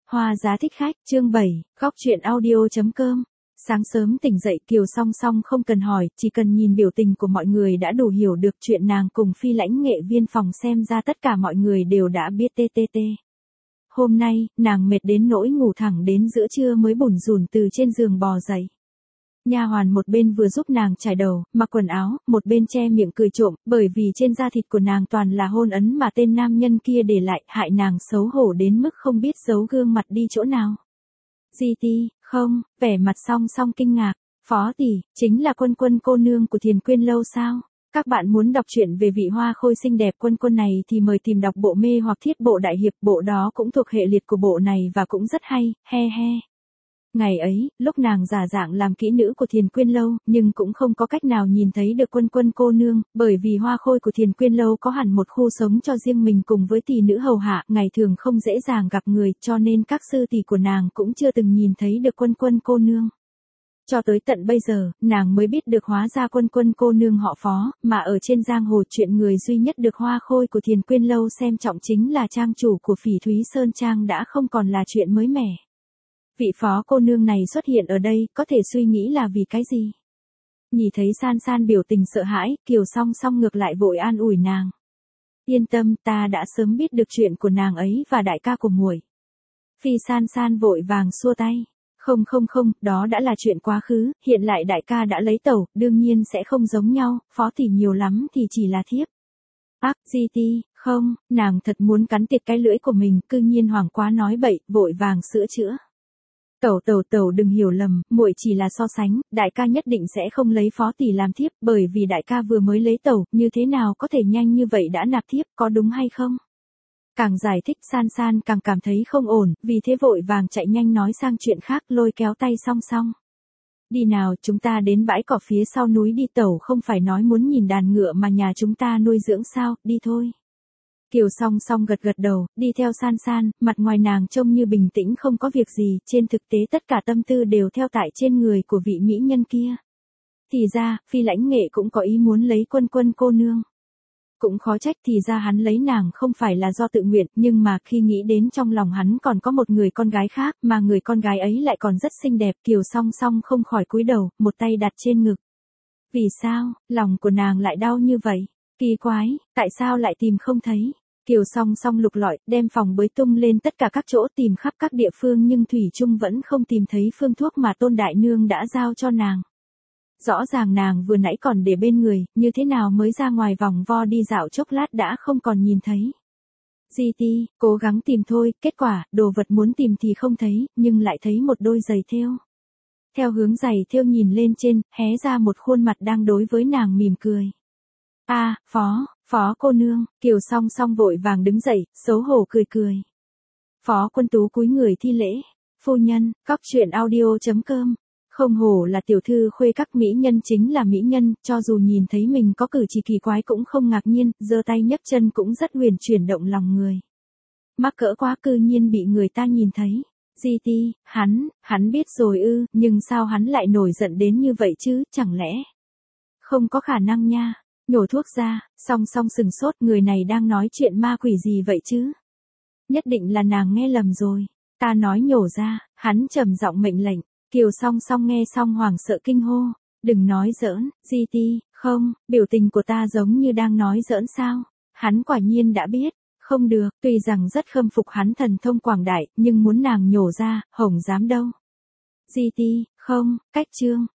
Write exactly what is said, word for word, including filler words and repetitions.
Hoa giá thích khách, chương bảy, góc chuyện audio.com. Sáng sớm tỉnh dậy Kiều Song Song không cần hỏi, chỉ cần nhìn biểu tình của mọi người đã đủ hiểu được chuyện nàng cùng Phi lãnh nghệ viên phòng xem ra tất cả mọi người đều đã biết ttt. Hôm nay, nàng mệt đến nỗi ngủ thẳng đến giữa trưa mới bủn rủn từ trên giường bò dậy. Nha hoàn một bên vừa giúp nàng trải đầu, mặc quần áo, một bên che miệng cười trộm, bởi vì trên da thịt của nàng toàn là hôn ấn mà tên nam nhân kia để lại, hại nàng xấu hổ đến mức không biết giấu gương mặt đi chỗ nào. Di ti, không, vẻ mặt Song Song kinh ngạc, Phó tỷ, chính là Quân Quân cô nương của Thiền Quyên lâu sao? Các bạn muốn đọc truyện về vị hoa khôi xinh đẹp Quân Quân này thì mời tìm đọc bộ Mê hoặc Thiết Bộ Đại Hiệp, bộ đó cũng thuộc hệ liệt của bộ này và cũng rất hay, he he. Ngày ấy, lúc nàng giả dạng làm kỹ nữ của Thiền Quyên lâu, nhưng cũng không có cách nào nhìn thấy được Quân Quân cô nương, bởi vì hoa khôi của Thiền Quyên lâu có hẳn một khu sống cho riêng mình cùng với tỷ nữ hầu hạ, ngày thường không dễ dàng gặp người, cho nên các sư tỷ của nàng cũng chưa từng nhìn thấy được Quân Quân cô nương. Cho tới tận bây giờ, nàng mới biết được hóa ra Quân Quân cô nương họ Phó, mà ở trên giang hồ chuyện người duy nhất được hoa khôi của Thiền Quyên lâu xem trọng chính là trang chủ của Phỉ Thúy Sơn Trang đã không còn là chuyện mới mẻ. Vị Phó cô nương này xuất hiện ở đây, có thể suy nghĩ là vì cái gì? Nhìn thấy San San biểu tình sợ hãi, Kiều Song Song ngược lại vội an ủi nàng. Yên tâm, ta đã sớm biết được chuyện của nàng ấy và đại ca của muội. Phi San San vội vàng xua tay. Không không không, đó đã là chuyện quá khứ, hiện lại đại ca đã lấy tẩu, đương nhiên sẽ không giống nhau, Phó tỷ nhiều lắm thì chỉ là thiếp. Ác, Di ti, không, nàng thật muốn cắn tiệt cái lưỡi của mình, cư nhiên hoảng quá nói bậy, vội vàng sửa chữa. Tẩu tẩu tẩu đừng hiểu lầm, muội chỉ là so sánh, đại ca nhất định sẽ không lấy Phó tỷ làm thiếp, bởi vì đại ca vừa mới lấy tẩu, như thế nào có thể nhanh như vậy đã nạp thiếp, có đúng hay không? Càng giải thích San San càng cảm thấy không ổn, vì thế vội vàng chạy nhanh nói sang chuyện khác, lôi kéo tay Song Song. Đi nào, chúng ta đến bãi cỏ phía sau núi đi, tẩu không phải nói muốn nhìn đàn ngựa mà nhà chúng ta nuôi dưỡng sao, đi thôi. Kiều Song Song gật gật đầu, đi theo San San, mặt ngoài nàng trông như bình tĩnh không có việc gì, trên thực tế tất cả tâm tư đều theo tại trên người của vị mỹ nhân kia. Thì ra, Phi lãnh nghệ cũng có ý muốn lấy Quân Quân cô nương. Cũng khó trách, thì ra hắn lấy nàng không phải là do tự nguyện, nhưng mà khi nghĩ đến trong lòng hắn còn có một người con gái khác, mà người con gái ấy lại còn rất xinh đẹp, Kiều Song Song không khỏi cúi đầu, một tay đặt trên ngực. Vì sao, lòng của nàng lại đau như vậy? Kỳ quái, tại sao lại tìm không thấy? Kiều Song Song lục lọi, đem phòng bới tung lên tất cả các chỗ, tìm khắp các địa phương nhưng thủy chung vẫn không tìm thấy phương thuốc mà Tôn Đại Nương đã giao cho nàng. Rõ ràng nàng vừa nãy còn để bên người, như thế nào mới ra ngoài vòng vo đi dạo chốc lát đã không còn nhìn thấy. Di ti, cố gắng tìm thôi, kết quả, đồ vật muốn tìm thì không thấy, nhưng lại thấy một đôi giày thêu. Theo hướng giày thêu nhìn lên trên, hé ra một khuôn mặt đang đối với nàng mỉm cười. A, à, Phó, Phó cô nương, Kiều Song Song vội vàng đứng dậy, xấu hổ cười cười. Phó Quân Tú cúi người thi lễ. Phu nhân, góc chuyện audio.com. Không hổ là tiểu thư khuê các mỹ nhân chính là mỹ nhân, cho dù nhìn thấy mình có cử chỉ kỳ quái cũng không ngạc nhiên, giơ tay nhấc chân cũng rất huyền chuyển động lòng người. Mắc cỡ quá, cư nhiên bị người ta nhìn thấy. Di ti, hắn, hắn biết rồi ư, nhưng sao hắn lại nổi giận đến như vậy chứ, chẳng lẽ? Không có khả năng nha. Nhổ thuốc ra, Song Song sừng sốt, người này đang nói chuyện ma quỷ gì vậy chứ? Nhất định là nàng nghe lầm rồi. Ta nói nhổ ra, hắn trầm giọng mệnh lệnh. Kiều Song Song nghe xong hoảng sợ kinh hô. Đừng nói giỡn, Di ti, không, biểu tình của ta giống như đang nói giỡn sao? Hắn quả nhiên đã biết. Không được, tuy rằng rất khâm phục hắn thần thông quảng đại, nhưng muốn nàng nhổ ra, hổng dám đâu. Di ti, không, cách chương,